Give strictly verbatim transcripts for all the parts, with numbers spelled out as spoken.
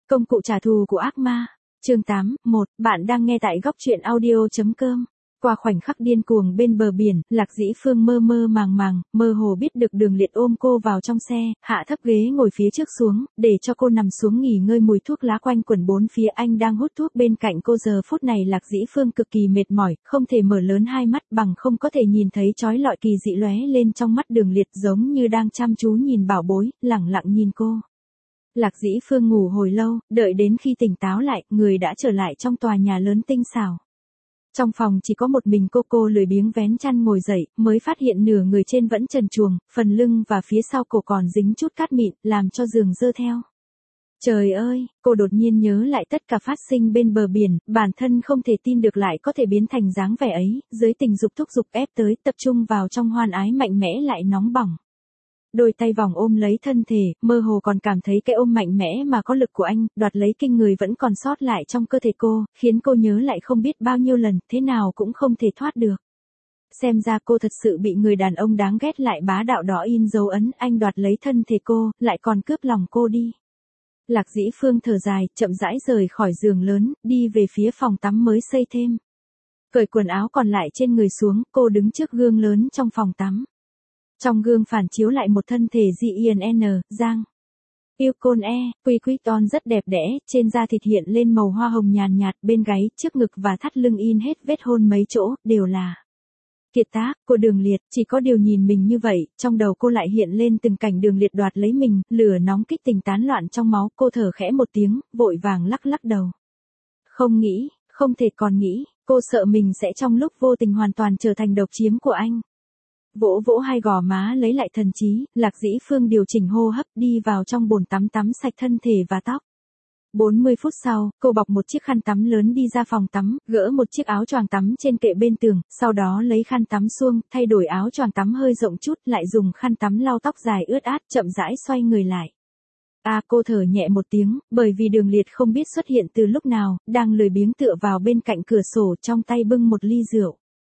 Công cụ trả thù của ác ma. Chương tám, một, bạn đang nghe tại góc truyện audio.com. Qua khoảnh khắc điên cuồng bên bờ biển, Lạc Dĩ Phương mơ mơ màng màng, mơ hồ biết được Đường Liệt ôm cô vào trong xe, hạ thấp ghế ngồi phía trước xuống, để cho cô nằm xuống nghỉ ngơi, mùi thuốc lá quanh quẩn bốn phía, anh đang hút thuốc bên cạnh cô. Giờ phút này Lạc Dĩ Phương cực kỳ mệt mỏi, không thể mở lớn hai mắt, bằng không có thể nhìn thấy chói lọi kỳ dị lóe lên trong mắt Đường Liệt, giống như đang chăm chú nhìn bảo bối, lẳng lặng nhìn cô. Lạc Dĩ Phương ngủ hồi lâu, đợi đến khi tỉnh táo lại, người đã trở lại trong tòa nhà lớn tinh xảo. Trong phòng chỉ có một mình cô, cô lười biếng vén chăn ngồi dậy, mới phát hiện nửa người trên vẫn trần truồng, phần lưng và phía sau cổ còn dính chút cát mịn, làm cho giường dơ theo. Trời ơi, cô đột nhiên nhớ lại tất cả phát sinh bên bờ biển, bản thân không thể tin được lại có thể biến thành dáng vẻ ấy, dưới tình dục thúc giục ép tới, tập trung vào trong hoan ái mạnh mẽ lại nóng bỏng. Đôi tay vòng ôm lấy thân thể, mơ hồ còn cảm thấy cái ôm mạnh mẽ mà có lực của anh, đoạt lấy kinh người vẫn còn sót lại trong cơ thể cô, khiến cô nhớ lại không biết bao nhiêu lần, thế nào cũng không thể thoát được. Xem ra cô thật sự bị người đàn ông đáng ghét lại bá đạo đó in dấu ấn, anh đoạt lấy thân thể cô, lại còn cướp lòng cô đi. Lạc Dĩ Phương thở dài, chậm rãi rời khỏi giường lớn, đi về phía phòng tắm mới xây thêm. Cởi quần áo còn lại trên người xuống, cô đứng trước gương lớn trong phòng tắm. Trong gương phản chiếu lại một thân thể Ji N, Giang Yêu Côn E, Quy Quyết On rất đẹp đẽ, trên da thịt hiện lên màu hoa hồng nhàn nhạt, bên gáy, trước ngực và thắt lưng in hết vết hôn mấy chỗ, đều là kiệt tác của Đường Liệt. Chỉ có điều nhìn mình như vậy, trong đầu cô lại hiện lên từng cảnh Đường Liệt đoạt lấy mình, lửa nóng kích tình tán loạn trong máu, cô thở khẽ một tiếng, vội vàng lắc lắc đầu. Không nghĩ, không thể còn nghĩ, cô sợ mình sẽ trong lúc vô tình hoàn toàn trở thành độc chiếm của anh. Vỗ vỗ hai gò má lấy lại thần trí, Lạc Dĩ Phương điều chỉnh hô hấp, đi vào trong bồn tắm tắm sạch thân thể và tóc. bốn mươi phút sau, cô bọc một chiếc khăn tắm lớn đi ra phòng tắm, gỡ một chiếc áo choàng tắm trên kệ bên tường, sau đó lấy khăn tắm suông, thay đổi áo choàng tắm hơi rộng chút, lại dùng khăn tắm lau tóc dài ướt át, chậm rãi xoay người lại. À, cô thở nhẹ một tiếng, bởi vì Đường Liệt không biết xuất hiện từ lúc nào, đang lười biếng tựa vào bên cạnh cửa sổ, trong tay bưng một ly rượu.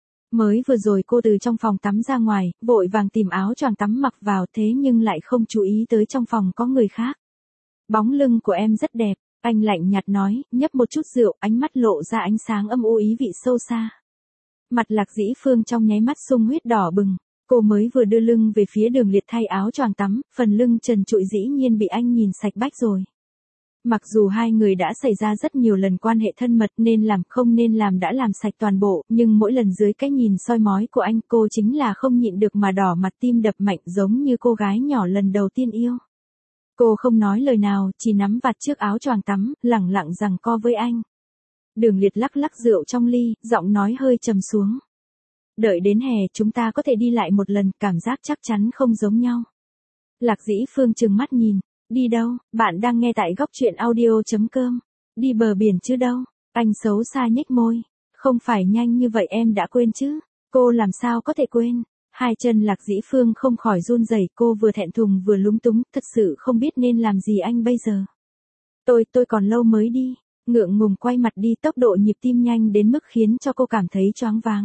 Mới vừa rồi cô từ trong phòng tắm ra ngoài, vội vàng tìm áo choàng tắm mặc vào, thế nhưng lại không chú ý tới trong phòng có người khác. Bóng lưng của em rất đẹp, anh lạnh nhạt nói, nhấp một chút rượu, ánh mắt lộ ra ánh sáng âm u ý vị sâu xa. Mặt Lạc Dĩ Phương trong nháy mắt sung huyết đỏ bừng, cô mới vừa đưa lưng về phía Đường Liệt thay áo choàng tắm, phần lưng trần trụi dĩ nhiên bị anh nhìn sạch bách rồi. Mặc dù hai người đã xảy ra rất nhiều lần quan hệ thân mật, nên làm không nên làm đã làm sạch toàn bộ, nhưng mỗi lần dưới cái nhìn soi mói của anh, cô chính là không nhịn được mà đỏ mặt, tim đập mạnh, giống như cô gái nhỏ lần đầu tiên yêu. Cô không nói lời nào, chỉ nắm vạt chiếc áo choàng tắm, lẳng lặng giằng co với anh. Đường Liệt lắc lắc rượu trong ly, giọng nói hơi trầm xuống. Đợi đến hè chúng ta có thể đi lại một lần, cảm giác chắc chắn không giống nhau. Lạc Dĩ Phương trừng mắt nhìn. Đi đâu, bạn đang nghe tại góc truyện audio.com. Đi bờ biển chứ đâu. Anh xấu xa nhếch môi. Không phải nhanh như vậy em đã quên chứ. Cô làm sao có thể quên. Hai chân Lạc Dĩ Phương không khỏi run rẩy, cô vừa thẹn thùng vừa lúng túng, thật sự không biết nên làm gì anh bây giờ. Tôi, tôi còn lâu mới đi. Ngượng ngùng quay mặt đi, tốc độ nhịp tim nhanh đến mức khiến cho cô cảm thấy choáng váng.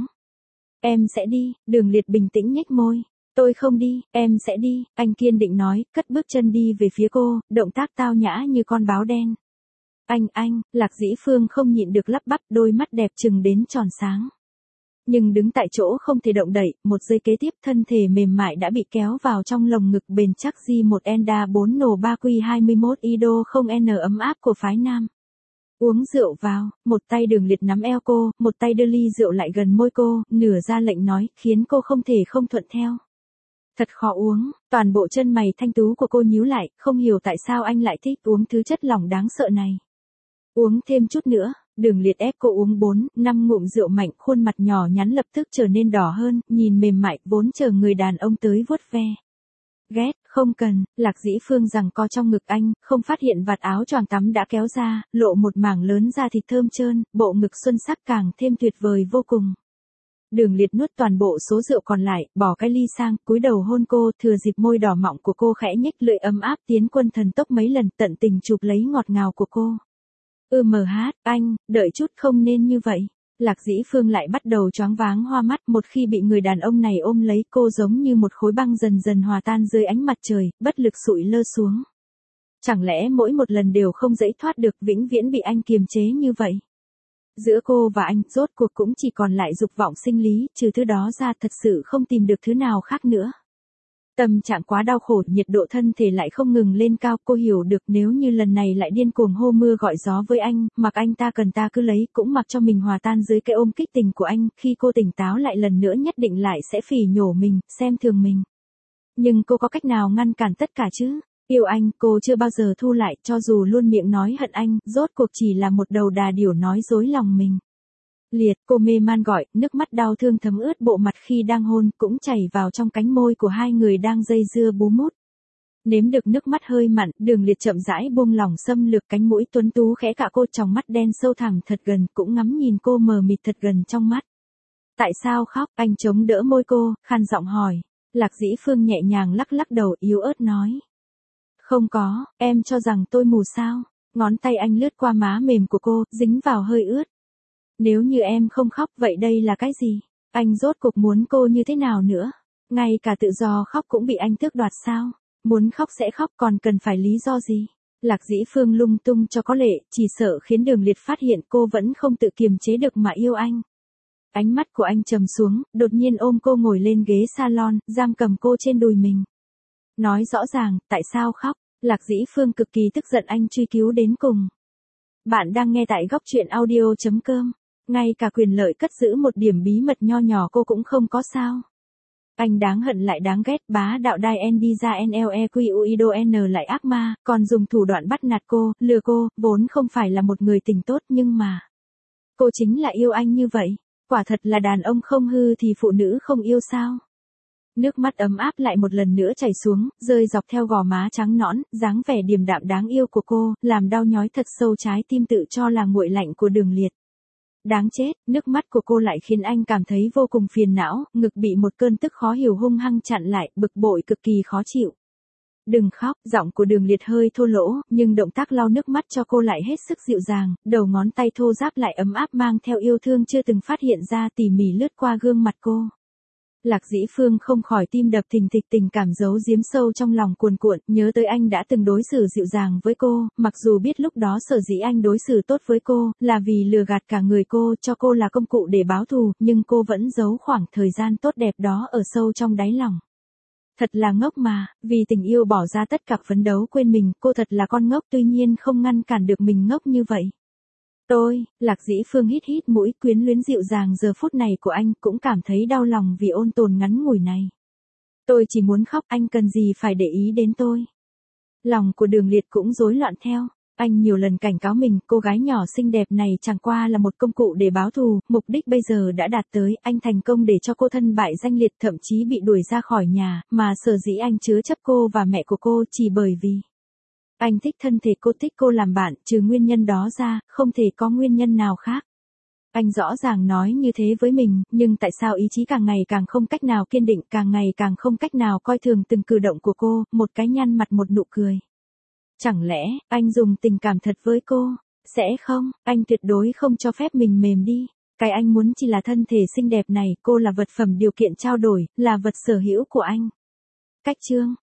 Em sẽ đi, Đường Liệt bình tĩnh nhếch môi. Tôi không đi, em sẽ đi, anh kiên định nói, cất bước chân đi về phía cô, động tác tao nhã như con báo đen. Anh, anh, Lạc Dĩ Phương không nhịn được lắp bắp, đôi mắt đẹp trừng đến tròn sáng. Nhưng đứng tại chỗ không thể động đậy, một giây kế tiếp thân thể mềm mại đã bị kéo vào trong lồng ngực bền chắc J một Enda bốn nổ ba Q hai mươi mốt Ido không N ấm áp của phái nam. Uống rượu vào, một tay Đường Liệt nắm eo cô, một tay đưa ly rượu lại gần môi cô, nửa ra lệnh nói, khiến cô không thể không thuận theo. Thật khó uống, toàn bộ chân mày thanh tú của cô nhíu lại, không hiểu tại sao anh lại thích uống thứ chất lỏng đáng sợ này. Uống thêm chút nữa, Đường Liệt ép cô uống bốn, năm ngụm rượu mạnh, khuôn mặt nhỏ nhắn lập tức trở nên đỏ hơn, nhìn mềm mại, vốn chờ người đàn ông tới vuốt ve. Ghét, không cần, Lạc Dĩ Phương giằng co trong ngực anh, không phát hiện vạt áo choàng tắm đã kéo ra, lộ một mảng lớn da thịt thơm trơn, bộ ngực xuân sắc càng thêm tuyệt vời vô cùng. Đường Liệt nuốt toàn bộ số rượu còn lại, bỏ cái ly sang, cúi đầu hôn cô, thừa dịp môi đỏ mọng của cô khẽ nhếch lưỡi ấm áp tiến quân thần tốc mấy lần, tận tình chụp lấy ngọt ngào của cô. Ư mờ hát, anh, đợi chút không nên như vậy. Lạc Dĩ Phương lại bắt đầu choáng váng hoa mắt, một khi bị người đàn ông này ôm lấy, cô giống như một khối băng dần dần hòa tan dưới ánh mặt trời, bất lực sụi lơ xuống. Chẳng lẽ mỗi một lần đều không dẫy thoát được, vĩnh viễn bị anh kiềm chế như vậy? Giữa cô và anh, rốt cuộc cũng chỉ còn lại dục vọng sinh lý, trừ thứ đó ra thật sự không tìm được thứ nào khác nữa. Tâm trạng quá đau khổ, nhiệt độ thân thể lại không ngừng lên cao, cô hiểu được nếu như lần này lại điên cuồng hô mưa gọi gió với anh, mặc anh ta cần ta cứ lấy, cũng mặc cho mình hòa tan dưới cái ôm kích tình của anh, khi cô tỉnh táo lại lần nữa nhất định lại sẽ phỉ nhổ mình, xem thường mình. Nhưng cô có cách nào ngăn cản tất cả chứ? Yêu anh, cô chưa bao giờ thu lại, cho dù luôn miệng nói hận anh, rốt cuộc chỉ là một đầu đà điểu nói dối lòng mình. Liệt, cô mê man gọi, nước mắt đau thương thấm ướt bộ mặt khi đang hôn, cũng chảy vào trong cánh môi của hai người đang dây dưa bú mút. Nếm được nước mắt hơi mặn, Đường Liệt chậm rãi buông lỏng xâm lược cánh mũi tuấn tú khẽ cạ cô, tròng mắt đen sâu thẳm thật gần, cũng ngắm nhìn cô mờ mịt thật gần trong mắt. Tại sao khóc? Anh chống đỡ môi cô, khàn giọng hỏi. Lạc Dĩ Phương nhẹ nhàng lắc lắc đầu, yếu ớt nói. Không có, em cho rằng tôi mù sao? Ngón tay anh lướt qua má mềm của cô, dính vào hơi ướt. Nếu như em không khóc, vậy đây là cái gì? Anh rốt cuộc muốn cô như thế nào nữa? Ngay cả tự do khóc cũng bị anh tước đoạt sao? Muốn khóc sẽ khóc, còn cần phải lý do gì? Lạc Dĩ Phương lung tung cho có lệ, chỉ sợ khiến Đường Liệt phát hiện cô vẫn không tự kiềm chế được mà yêu anh. Ánh mắt của anh trầm xuống, đột nhiên ôm cô ngồi lên ghế salon, giam cầm cô trên đùi mình. Nói rõ ràng, tại sao khóc? Lạc Dĩ Phương cực kỳ tức giận, anh truy cứu đến cùng. Bạn đang nghe tại góc truyện audio chấm com. Ngay cả quyền lợi cất giữ một điểm bí mật nho nhỏ cô cũng không có sao? Anh đáng hận lại đáng ghét, bá đạo đai en đi ra en lờ e quy u i đô en lại ác ma, còn dùng thủ đoạn bắt nạt cô, lừa cô, vốn không phải là một người tình tốt nhưng mà. Cô chính là yêu anh như vậy. Quả thật là đàn ông không hư thì phụ nữ không yêu sao? Nước mắt ấm áp lại một lần nữa chảy xuống, rơi dọc theo gò má trắng nõn, dáng vẻ điềm đạm đáng yêu của cô, làm đau nhói thật sâu trái tim tự cho là nguội lạnh của Đường Liệt. Đáng chết, nước mắt của cô lại khiến anh cảm thấy vô cùng phiền não, ngực bị một cơn tức khó hiểu hung hăng chặn lại, bực bội cực kỳ khó chịu. Đừng khóc, giọng của Đường Liệt hơi thô lỗ, nhưng động tác lau nước mắt cho cô lại hết sức dịu dàng, đầu ngón tay thô ráp lại ấm áp mang theo yêu thương chưa từng phát hiện ra tỉ mỉ lướt qua gương mặt cô. Lạc Dĩ Phương không khỏi tim đập thình thịch, tình cảm giấu giếm sâu trong lòng cuồn cuộn, nhớ tới anh đã từng đối xử dịu dàng với cô, mặc dù biết lúc đó sở dĩ anh đối xử tốt với cô, là vì lừa gạt cả người cô, cho cô là công cụ để báo thù, nhưng cô vẫn giấu khoảng thời gian tốt đẹp đó ở sâu trong đáy lòng. Thật là ngốc mà, vì tình yêu bỏ ra tất cả phấn đấu quên mình, cô thật là con ngốc, tuy nhiên không ngăn cản được mình ngốc như vậy. Tôi, Lạc Dĩ Phương hít hít mũi, quyến luyến dịu dàng giờ phút này của anh, cũng cảm thấy đau lòng vì ôn tồn ngắn ngủi này. Tôi chỉ muốn khóc, anh cần gì phải để ý đến tôi. Lòng của Đường Liệt cũng rối loạn theo. Anh nhiều lần cảnh cáo mình, cô gái nhỏ xinh đẹp này chẳng qua là một công cụ để báo thù, mục đích bây giờ đã đạt tới, anh thành công để cho cô thân bại danh liệt, thậm chí bị đuổi ra khỏi nhà, mà sở dĩ anh chứa chấp cô và mẹ của cô chỉ bởi vì anh thích thân thể cô, thích cô làm bạn, trừ nguyên nhân đó ra, không thể có nguyên nhân nào khác. Anh rõ ràng nói như thế với mình, nhưng tại sao ý chí càng ngày càng không cách nào kiên định, càng ngày càng không cách nào coi thường từng cử động của cô, một cái nhăn mặt một nụ cười. Chẳng lẽ, anh dùng tình cảm thật với cô? Sẽ không, anh tuyệt đối không cho phép mình mềm đi. Cái anh muốn chỉ là thân thể xinh đẹp này, cô là vật phẩm điều kiện trao đổi, là vật sở hữu của anh. Cách chương